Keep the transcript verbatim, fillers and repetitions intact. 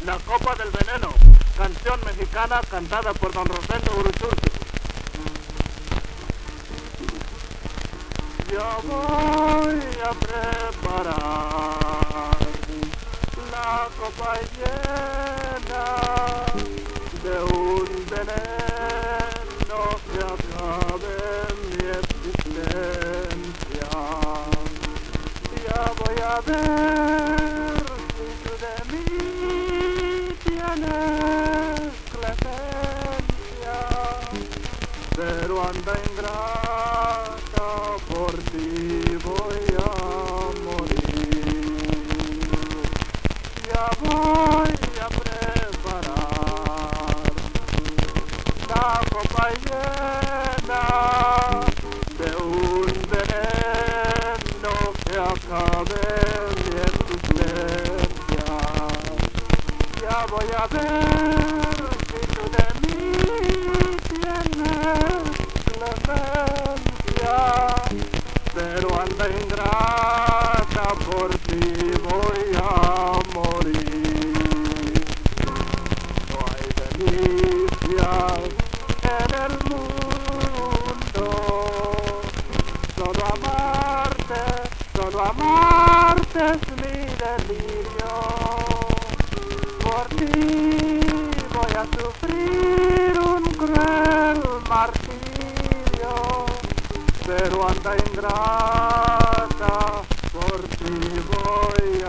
La Copa del Veneno, canción mexicana cantada por don Rosendo Uruchurtu. Yo voy a preparar la copa llena de un veneno que acabe mi existencia. Ya voy a ver si tú de mí tienes clemencia, pero anda ingrata, por ti voy a morir. Ya voy a preparar la copa llena de un veneno que acabe mi existencia. Ya voy a ver si tú de mí tienes clemencia, pero anda ingrata, por ti voy a morir. No hay delicias en el mundo, solo amarte, solo amarte es mi delirio. Por ti voy a sufrir un cruel martirio, pero anda ingrata, por ti voy